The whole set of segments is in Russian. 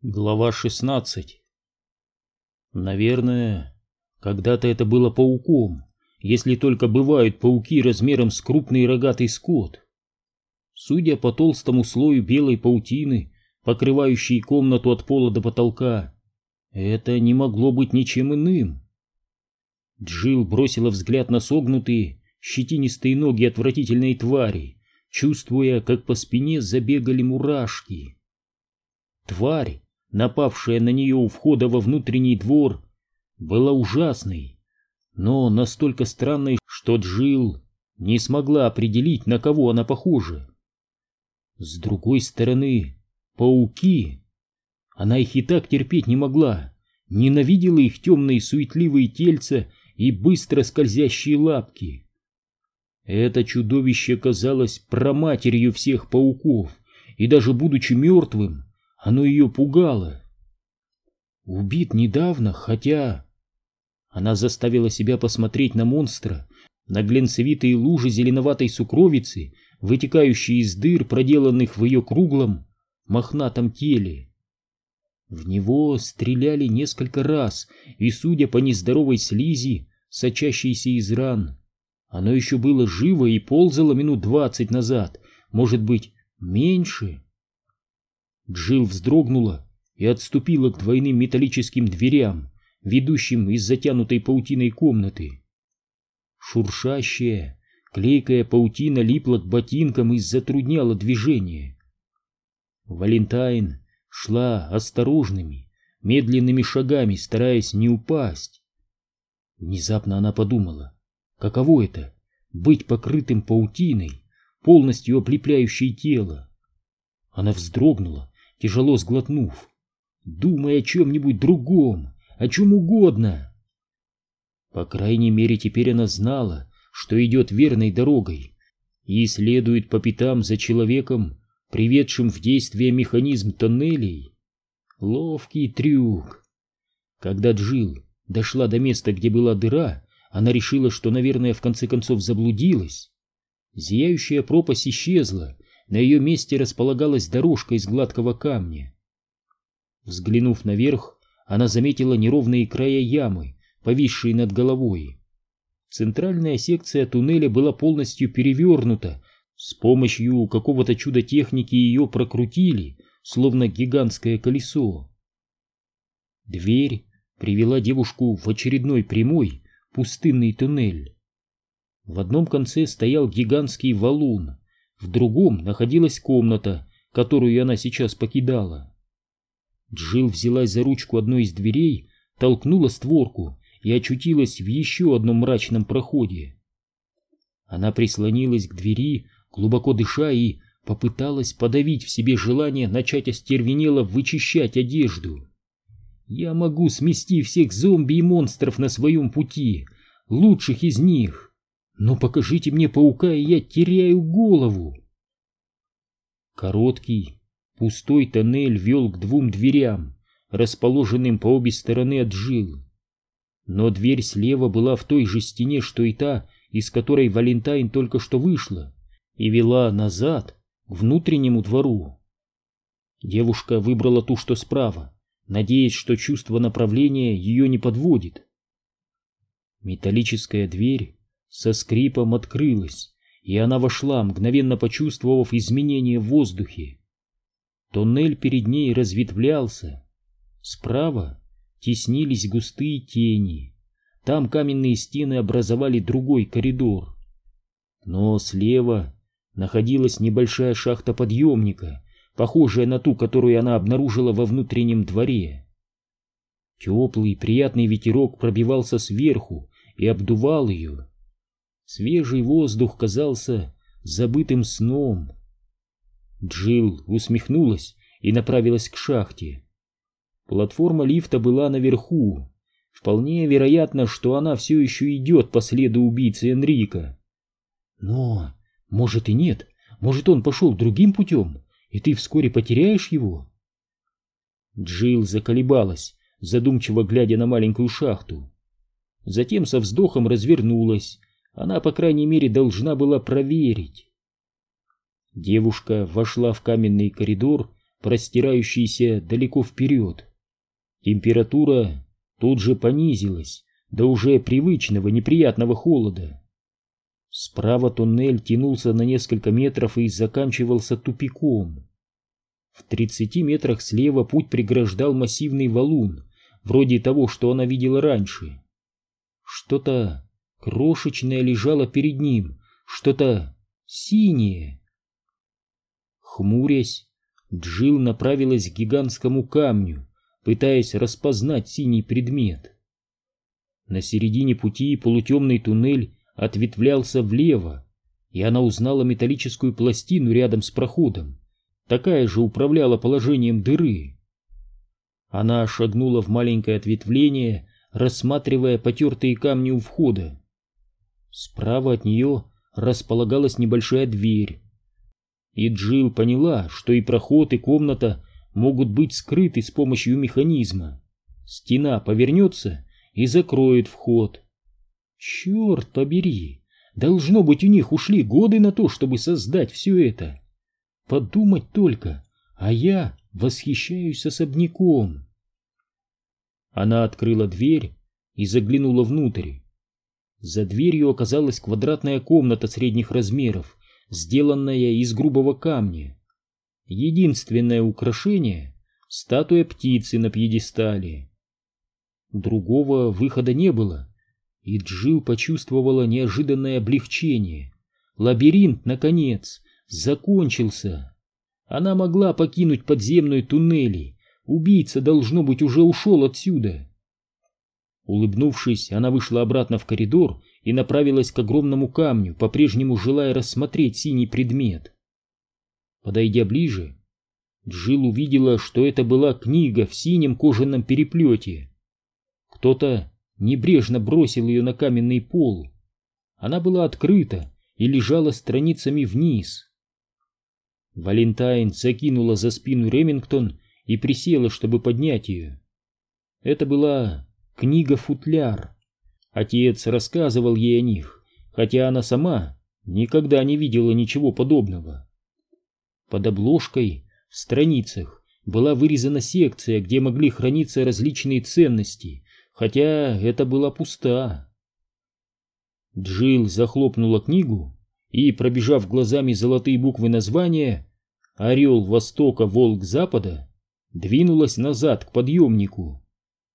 Глава 16. Наверное, когда-то это было пауком, если только бывают пауки размером с крупный рогатый скот. Судя по толстому слою белой паутины, покрывающей комнату от пола до потолка, это не могло быть ничем иным. Джилл бросила взгляд на согнутые, щетинистые ноги отвратительной твари, чувствуя, как по спине забегали мурашки. Тварь, напавшая на нее у входа во внутренний двор, была ужасной, но настолько странной, что Джилл не смогла определить, на кого она похожа. С другой стороны, пауки. Она их и так терпеть не могла, ненавидела их темные суетливые тельца и быстро скользящие лапки. Это чудовище казалось праматерью всех пауков, и даже будучи мертвым, оно ее пугало. Убит недавно, хотя... Она заставила себя посмотреть на монстра, на глянцевитые лужи зеленоватой сукровицы, вытекающие из дыр, проделанных в ее круглом, мохнатом теле. В него стреляли несколько раз, и, судя по нездоровой слизи, сочащейся из ран, оно еще было живо и ползало минут 20 назад, может быть, меньше. Джилл вздрогнула и отступила к двойным металлическим дверям, ведущим из затянутой паутиной комнаты. Шуршащая, клейкая паутина липла к ботинкам и затрудняла движение. Валентайн шла осторожными, медленными шагами, стараясь не упасть. Внезапно она подумала, каково это — быть покрытым паутиной, полностью облепляющей тело. Она вздрогнула, тяжело сглотнув, думая о чем-нибудь другом, о чем угодно. По крайней мере, теперь она знала, что идет верной дорогой и следует по пятам за человеком, приведшим в действие механизм тоннелей. Ловкий трюк. Когда Джилл дошла до места, где была дыра, она решила, что, наверное, в конце концов заблудилась. Зияющая пропасть исчезла, на ее месте располагалась дорожка из гладкого камня. Взглянув наверх, она заметила неровные края ямы, повисшие над головой. Центральная секция туннеля была полностью перевернута, с помощью какого-то чуда техники ее прокрутили, словно гигантское колесо. Дверь привела девушку в очередной прямой, пустынный туннель. В одном конце стоял гигантский валун, в другом находилась комната, которую она сейчас покидала. Джилл взялась за ручку одной из дверей, толкнула створку и очутилась в еще одном мрачном проходе. Она прислонилась к двери, глубоко дыша, и попыталась подавить в себе желание начать остервенело вычищать одежду. «Я могу смести всех зомби и монстров на своем пути, лучших из них. Но покажите мне паука, и я теряю голову». Короткий, пустой тоннель вел к двум дверям, расположенным по обе стороны от Джилл. Но дверь слева была в той же стене, что и та, из которой Валентайн только что вышла, и вела назад, к внутреннему двору. Девушка выбрала ту, что справа, надеясь, что чувство направления ее не подводит. Металлическая дверь со скрипом открылась, и она вошла, мгновенно почувствовав изменения в воздухе. Тоннель перед ней разветвлялся. Справа теснились густые тени. Там каменные стены образовали другой коридор. Но слева находилась небольшая шахта подъемника, похожая на ту, которую она обнаружила во внутреннем дворе. Теплый, приятный ветерок пробивался сверху и обдувал ее. Свежий воздух казался забытым сном. Джилл усмехнулась и направилась к шахте. Платформа лифта была наверху. Вполне вероятно, что она все еще идет по следу убийцы Энрика. Но, может и нет, может он пошел другим путем, и ты вскоре потеряешь его? Джилл заколебалась, задумчиво глядя на маленькую шахту. Затем со вздохом развернулась. Она, по крайней мере, должна была проверить. Девушка вошла в каменный коридор, простирающийся далеко вперед. Температура тут же понизилась до уже привычного неприятного холода. Справа туннель тянулся на несколько метров и заканчивался тупиком. В 30 метрах слева путь преграждал массивный валун, вроде того, что она видела раньше. Что-то крошечное лежало перед ним, что-то синее. Хмурясь, Джилл направилась к гигантскому камню, пытаясь распознать синий предмет. На середине пути полутемный туннель ответвлялся влево, и она узнала металлическую пластину рядом с проходом. Такая же управляла положением дыры. Она шагнула в маленькое ответвление, рассматривая потертые камни у входа. Справа от нее располагалась небольшая дверь. И Джилл поняла, что и проход, и комната могут быть скрыты с помощью механизма. Стена повернется и закроет вход. Черт побери! Должно быть, у них ушли годы на то, чтобы создать все это. Подумать только, а я восхищаюсь особняком. Она открыла дверь и заглянула внутрь. За дверью оказалась квадратная комната средних размеров, сделанная из грубого камня. Единственное украшение — статуя птицы на пьедестале. Другого выхода не было, и Джилл почувствовала неожиданное облегчение. Лабиринт, наконец, закончился. Она могла покинуть подземные туннели. Убийца, должно быть, уже ушел отсюда. Улыбнувшись, она вышла обратно в коридор и направилась к огромному камню, по-прежнему желая рассмотреть синий предмет. Подойдя ближе, Джилл увидела, что это была книга в синем кожаном переплете. Кто-то небрежно бросил ее на каменный пол. Она была открыта и лежала страницами вниз. Валентайн закинула за спину Ремингтон и присела, чтобы поднять ее. Это была книга-футляр. Отец рассказывал ей о них, хотя она сама никогда не видела ничего подобного. Под обложкой в страницах была вырезана секция, где могли храниться различные ценности, хотя это была пуста. Джилл захлопнула книгу и, пробежав глазами золотые буквы названия «Орел Востока, Волк Запада», двинулась назад к подъемнику.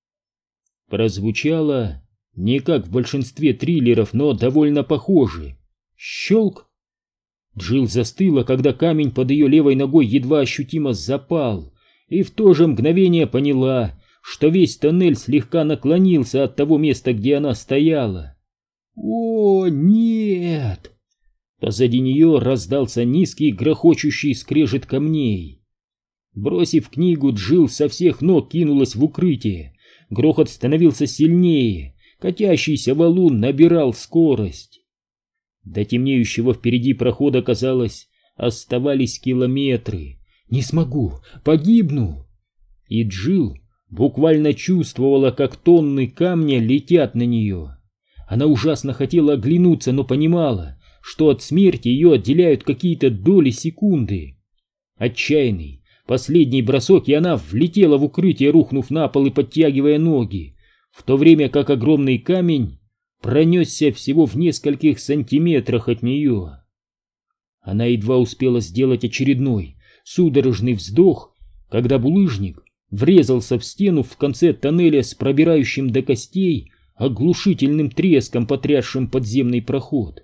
Прозвучало не как в большинстве триллеров, но довольно похоже. Щелк! Джилл застыла, когда камень под ее левой ногой едва ощутимо запал, и в то же мгновение поняла, что весь тоннель слегка наклонился от того места, где она стояла. «О, нет!» Позади нее раздался низкий грохочущий скрежет камней. Бросив книгу, Джилл со всех ног кинулась в укрытие. Грохот становился сильнее, катящийся валун набирал скорость. До темнеющего впереди прохода, казалось, оставались километры. «Не смогу! Погибну!» И Джилл буквально чувствовала, как тонны камня летят на нее. Она ужасно хотела оглянуться, но понимала, что от смерти ее отделяют какие-то доли секунды. Отчаянный последний бросок, и она влетела в укрытие, рухнув на пол и подтягивая ноги, в то время как огромный камень пронесся всего в нескольких сантиметрах от нее. Она едва успела сделать очередной судорожный вздох, когда булыжник врезался в стену в конце тоннеля с пробирающим до костей оглушительным треском, потрясшим подземный проход.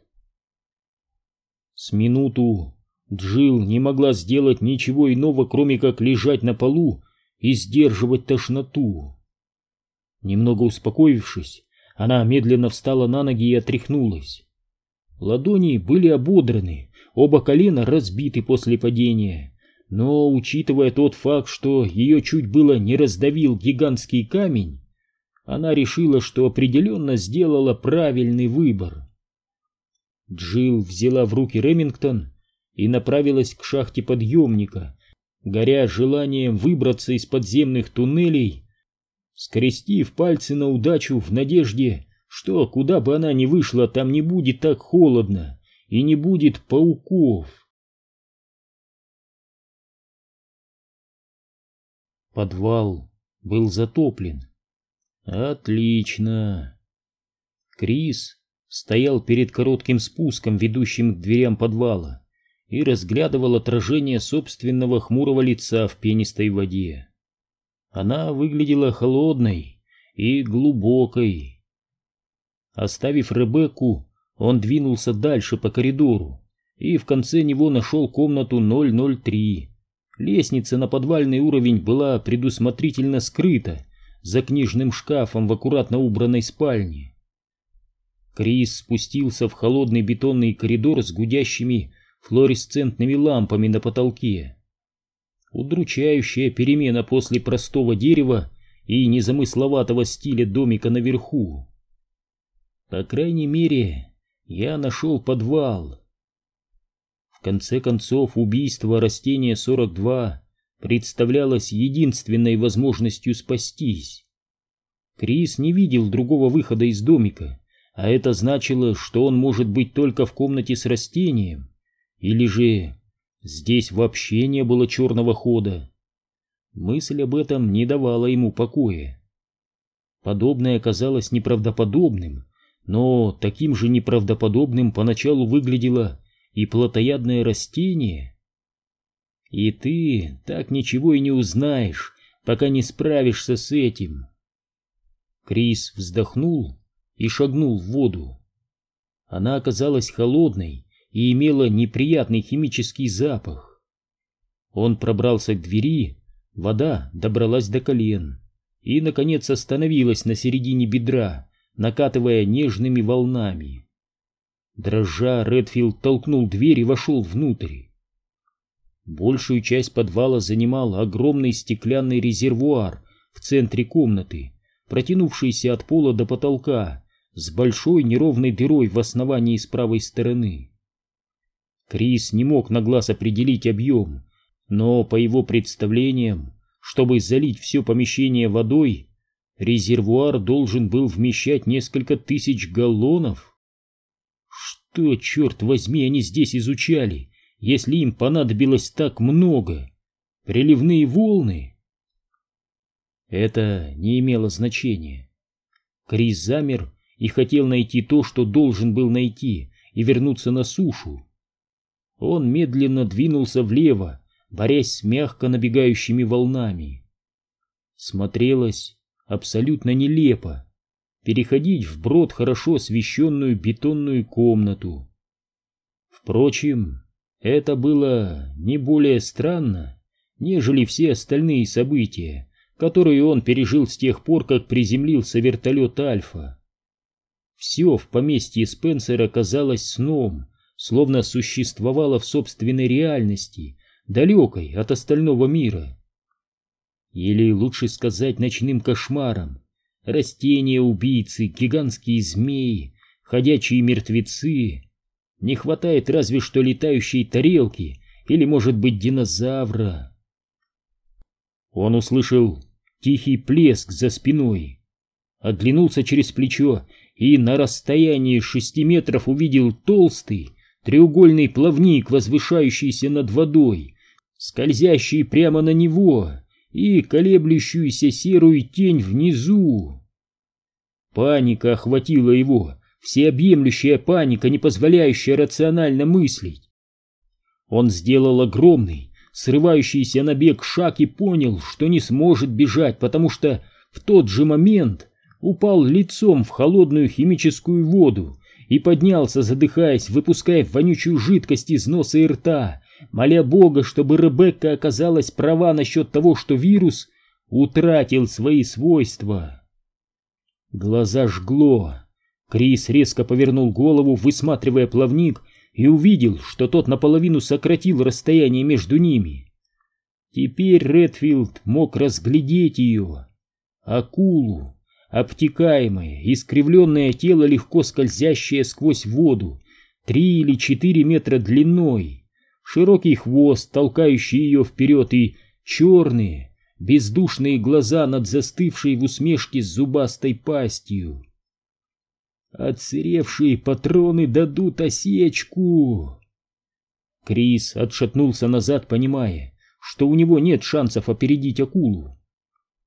С минуту Джилл не могла сделать ничего иного, кроме как лежать на полу и сдерживать тошноту. Немного успокоившись, она медленно встала на ноги и отряхнулась. Ладони были ободраны, оба колена разбиты после падения, но, учитывая тот факт, что ее чуть было не раздавил гигантский камень, она решила, что определенно сделала правильный выбор. Джилл взяла в руки Ремингтон и направилась к шахте подъемника, горя желанием выбраться из подземных туннелей, скрестив пальцы на удачу в надежде, что куда бы она ни вышла, там не будет так холодно и не будет пауков. Подвал был затоплен. Отлично. Крис стоял перед коротким спуском, ведущим к дверям подвала, и разглядывал отражение собственного хмурого лица в пенистой воде. Она выглядела холодной и глубокой. Оставив Ребекку, он двинулся дальше по коридору и в конце него нашел комнату 003. Лестница на подвальный уровень была предусмотрительно скрыта за книжным шкафом в аккуратно убранной спальне. Крис спустился в холодный бетонный коридор с гудящими флуоресцентными лампами на потолке. Удручающая перемена после простого дерева и незамысловатого стиля домика наверху. По крайней мере, я нашел подвал. В конце концов, убийство растения 42 представлялось единственной возможностью спастись. Крис не видел другого выхода из домика, а это значило, что он может быть только в комнате с растением, или же здесь вообще не было черного хода. Мысль об этом не давала ему покоя. Подобное казалось неправдоподобным, но таким же неправдоподобным поначалу выглядело и плотоядное растение. И ты так ничего и не узнаешь, пока не справишься с этим. Крис вздохнул и шагнул в воду. Она оказалась холодной и имела неприятный химический запах. Он пробрался к двери, вода добралась до колен и, наконец, остановилась на середине бедра, накатывая нежными волнами. Дрожа, Редфилд толкнул дверь и вошел внутрь. Большую часть подвала занимал огромный стеклянный резервуар в центре комнаты, протянувшийся от пола до потолка, с большой неровной дырой в основании с правой стороны. Крис не мог на глаз определить объем, но по его представлениям, чтобы залить все помещение водой, резервуар должен был вмещать несколько тысяч галлонов. Что, черт возьми, они здесь изучали, если им понадобилось так много? Приливные волны? Это не имело значения. Крис замер и хотел найти то, что должен был найти, и вернуться на сушу. Он медленно двинулся влево, борясь с мягко набегающими волнами. Смотрелось абсолютно нелепо переходить вброд хорошо освещенную бетонную комнату. Впрочем, это было не более странно, нежели все остальные события, которые он пережил с тех пор, как приземлился вертолет Альфа. Все в поместье Спенсера казалось сном, словно существовало в собственной реальности, далекой от остального мира. Или лучше сказать, ночным кошмаром. Растения-убийцы, гигантские змеи, ходячие мертвецы. Не хватает разве что летающей тарелки или, может быть, динозавра. Он услышал тихий плеск за спиной, оглянулся через плечо и на расстоянии 6 метров увидел толстый треугольный плавник, возвышающийся над водой, скользящий прямо на него, и колеблющуюся серую тень внизу. Паника охватила его, всеобъемлющая паника, не позволяющая рационально мыслить. Он сделал огромный, срывающийся на бег шаг и понял, что не сможет бежать, потому что в тот же момент упал лицом в холодную химическую воду и поднялся, задыхаясь, выпуская вонючую жидкость из носа и рта, моля Бога, чтобы Ребекка оказалась права насчет того, что вирус утратил свои свойства. Глаза жгло. Крис резко повернул голову, высматривая плавник, и увидел, что тот наполовину сократил расстояние между ними. Теперь Редфилд мог разглядеть ее. Акулу, обтекаемое, искривленное тело, легко скользящее сквозь воду, 3 или 4 метра длиной. Широкий хвост, толкающий ее вперед, и черные, бездушные глаза над застывшей в усмешке зубастой пастью. Отсыревшие патроны дадут осечку. Крис отшатнулся назад, понимая, что у него нет шансов опередить акулу.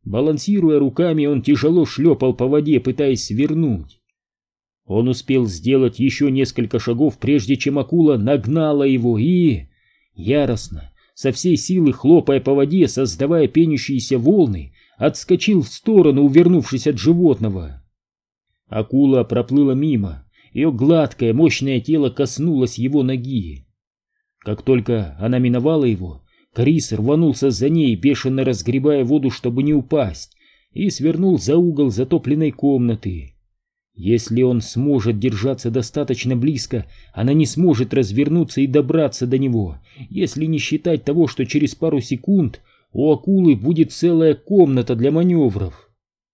Балансируя руками, он тяжело шлепал по воде, пытаясь свернуть. Он успел сделать еще несколько шагов, прежде чем акула нагнала его и, яростно, со всей силы хлопая по воде, создавая пенящиеся волны, отскочил в сторону, увернувшись от животного. Акула проплыла мимо, ее гладкое, мощное тело коснулось его ноги. Как только она миновала его, Крис рванулся за ней, бешено разгребая воду, чтобы не упасть, и свернул за угол затопленной комнаты. Если он сможет держаться достаточно близко, она не сможет развернуться и добраться до него, если не считать того, что через пару секунд у акулы будет целая комната для маневров.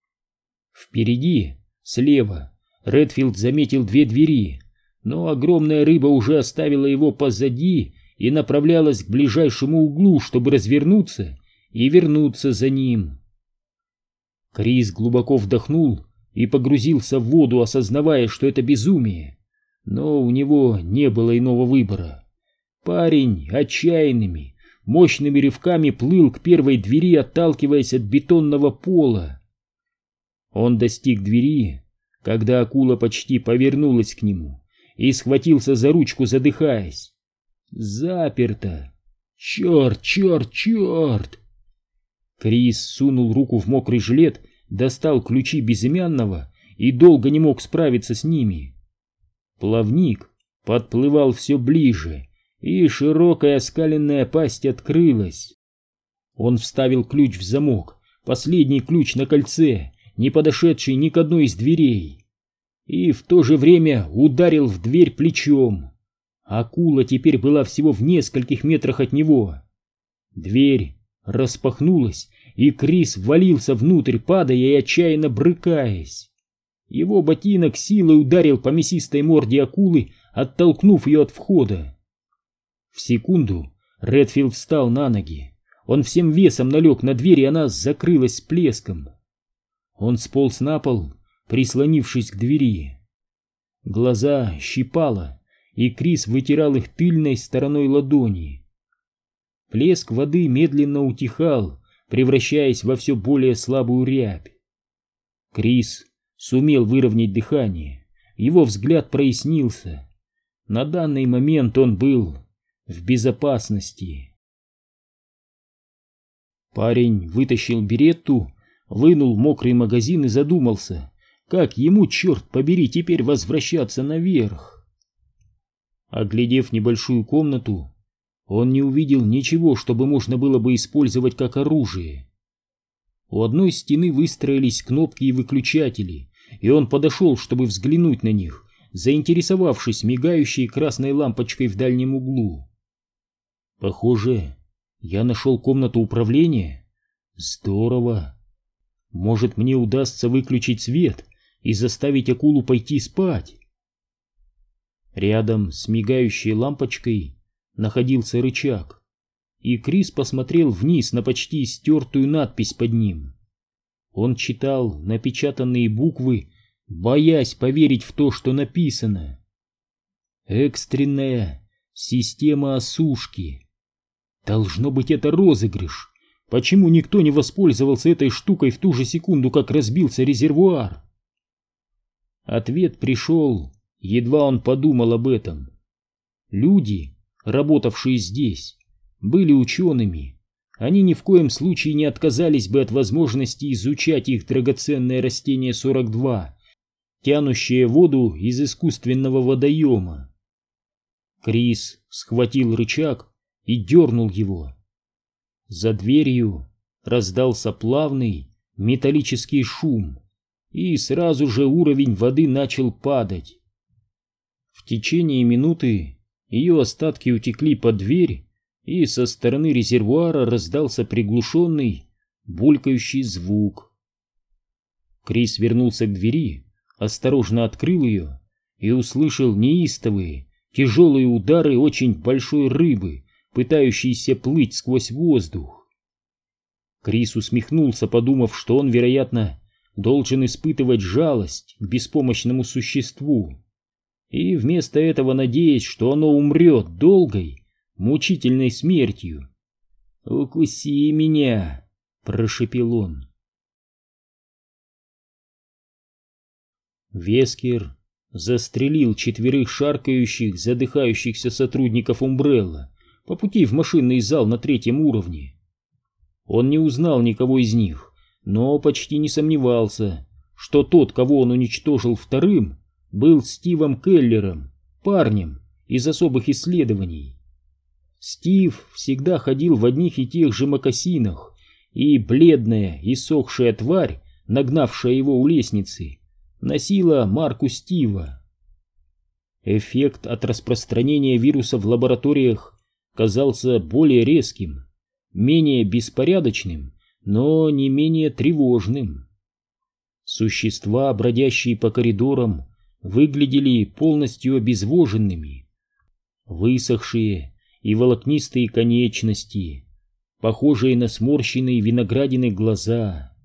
Впереди, слева, Редфилд заметил две двери, но огромная рыба уже оставила его позади и направлялась к ближайшему углу, чтобы развернуться и вернуться за ним. Крис глубоко вдохнул и погрузился в воду, осознавая, что это безумие. Но у него не было иного выбора. Парень отчаянными, мощными рывками плыл к первой двери, отталкиваясь от бетонного пола. Он достиг двери, когда акула почти повернулась к нему, и схватился за ручку, задыхаясь. Заперто! Черт, черт, черт! Крис сунул руку в мокрый жилет, достал ключи безымянного и долго не мог справиться с ними. Плавник подплывал все ближе, и широкая оскаленная пасть открылась. Он вставил ключ в замок, последний ключ на кольце, не подошедший ни к одной из дверей, и в то же время ударил в дверь плечом. Акула теперь была всего в нескольких метрах от него. Дверь распахнулась, и Крис ввалился внутрь, падая и отчаянно брыкаясь. Его ботинок силой ударил по мясистой морде акулы, оттолкнув ее от входа. В секунду Редфилд встал на ноги. Он всем весом налег на дверь, и она закрылась с плеском. Он сполз на пол, прислонившись к двери. Глаза щипало, и Крис вытирал их тыльной стороной ладони. Плеск воды медленно утихал, превращаясь во все более слабую рябь. Крис сумел выровнять дыхание, его взгляд прояснился. На данный момент он был в безопасности. Парень вытащил беретту, вынул мокрый магазин и задумался, как ему, черт побери, теперь возвращаться наверх. Оглядев небольшую комнату, он не увидел ничего, чтобы можно было бы использовать как оружие. У одной стены выстроились кнопки и выключатели, и он подошел, чтобы взглянуть на них, заинтересовавшись мигающей красной лампочкой в дальнем углу. Похоже, я нашел комнату управления. Здорово. Может, мне удастся выключить свет и заставить акулу пойти спать. Рядом с мигающей лампочкой находился рычаг, и Крис посмотрел вниз на почти стертую надпись под ним. Он читал напечатанные буквы, боясь поверить в то, что написано. «Экстренная система осушки». Должно быть, это розыгрыш. Почему никто не воспользовался этой штукой в ту же секунду, как разбился резервуар? Ответ пришел, едва он подумал об этом. Люди, работавшие здесь, были учеными. Они ни в коем случае не отказались бы от возможности изучать их драгоценное растение 42, тянущее воду из искусственного водоема. Крис схватил рычаг и дернул его. За дверью раздался плавный металлический шум, и сразу же уровень воды начал падать. В течение минуты ее остатки утекли под дверь, и со стороны резервуара раздался приглушенный, булькающий звук. Крис вернулся к двери, осторожно открыл ее и услышал неистовые, тяжелые удары очень большой рыбы, пытающейся плыть сквозь воздух. Крис усмехнулся, подумав, что он, вероятно, должен испытывать жалость к беспомощному существу, и вместо этого надеясь, что оно умрет долгой, мучительной смертью. «Укуси меня!» — прошепел он. Вескер застрелил 4 шаркающих, задыхающихся сотрудников Умбрелла по пути в машинный зал на 3-м уровне. Он не узнал никого из них, но почти не сомневался, что тот, кого он уничтожил 2-м, был Стивом Келлером, парнем из особых исследований. Стив всегда ходил в одних и тех же мокасинах, и бледная, иссохшая тварь, нагнавшая его у лестницы, носила марку Стива. Эффект от распространения вируса в лабораториях казался более резким, менее беспорядочным, но не менее тревожным. Существа, бродящие по коридорам, выглядели полностью обезвоженными. Высохшие и волокнистые конечности, похожие на сморщенные виноградины глаза.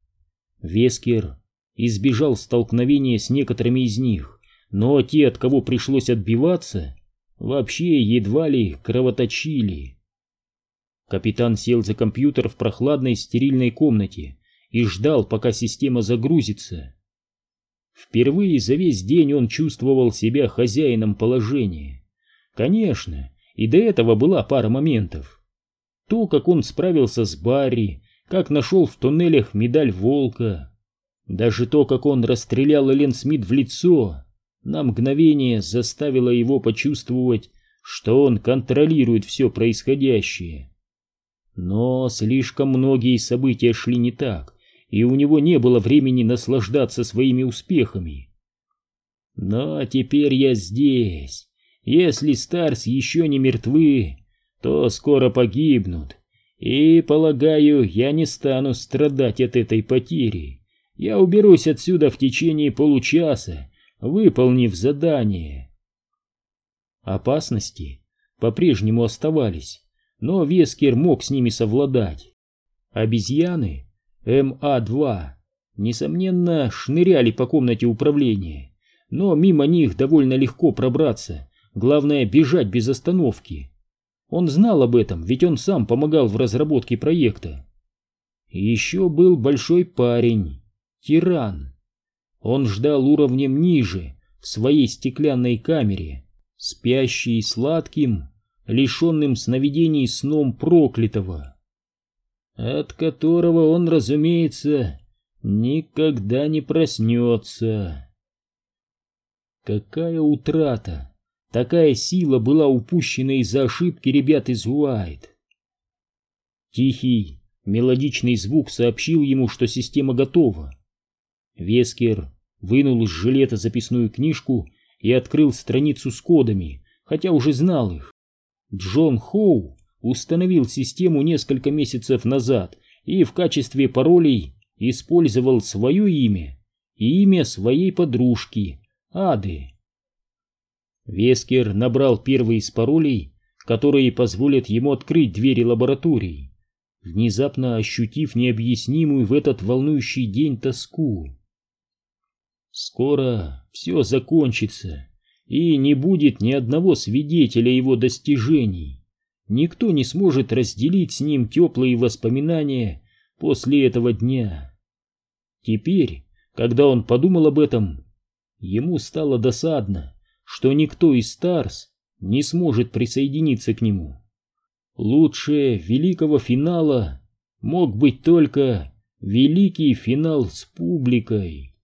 Вескер избежал столкновения с некоторыми из них, но те, от кого пришлось отбиваться, вообще едва ли кровоточили. Капитан сел за компьютер в прохладной стерильной комнате и ждал, пока система загрузится. Впервые за весь день он чувствовал себя хозяином положения. Конечно, и до этого была пара моментов. То, как он справился с Барри, как нашел в туннелях медаль волка, даже то, как он расстрелял Элен Смит в лицо, на мгновение заставило его почувствовать, что он контролирует все происходящее. Но слишком многие события шли не так, и у него не было времени наслаждаться своими успехами. Но теперь я здесь. Если Старс еще не мертвы, то скоро погибнут, и, полагаю, я не стану страдать от этой потери. Я уберусь отсюда в течение получаса, выполнив задание. Опасности по-прежнему оставались, но Вескер мог с ними совладать. Обезьяны МА-2, несомненно, шныряли по комнате управления, но мимо них довольно легко пробраться, главное бежать без остановки. Он знал об этом, ведь он сам помогал в разработке проекта. И еще был большой парень, Тиран. Он ждал уровнем ниже, в своей стеклянной камере, спящий сладким, лишенным сновидений сном проклятого, от которого он, разумеется, никогда не проснется. Какая утрата! Такая сила была упущена из-за ошибки ребят из Уайт. Тихий, мелодичный звук сообщил ему, что система готова. Вескер вынул из жилета записную книжку и открыл страницу с кодами, хотя уже знал их. Джон Хоу установил систему несколько месяцев назад и в качестве паролей использовал свое имя и имя своей подружки, Ады. Вескер набрал первый из паролей, которые позволят ему открыть двери лабораторий, внезапно ощутив необъяснимую в этот волнующий день тоску. Скоро все закончится, и не будет ни одного свидетеля его достижений. Никто не сможет разделить с ним теплые воспоминания после этого дня. Теперь, когда он подумал об этом, ему стало досадно, что никто из Старс не сможет присоединиться к нему. Лучше великого финала мог быть только великий финал с публикой.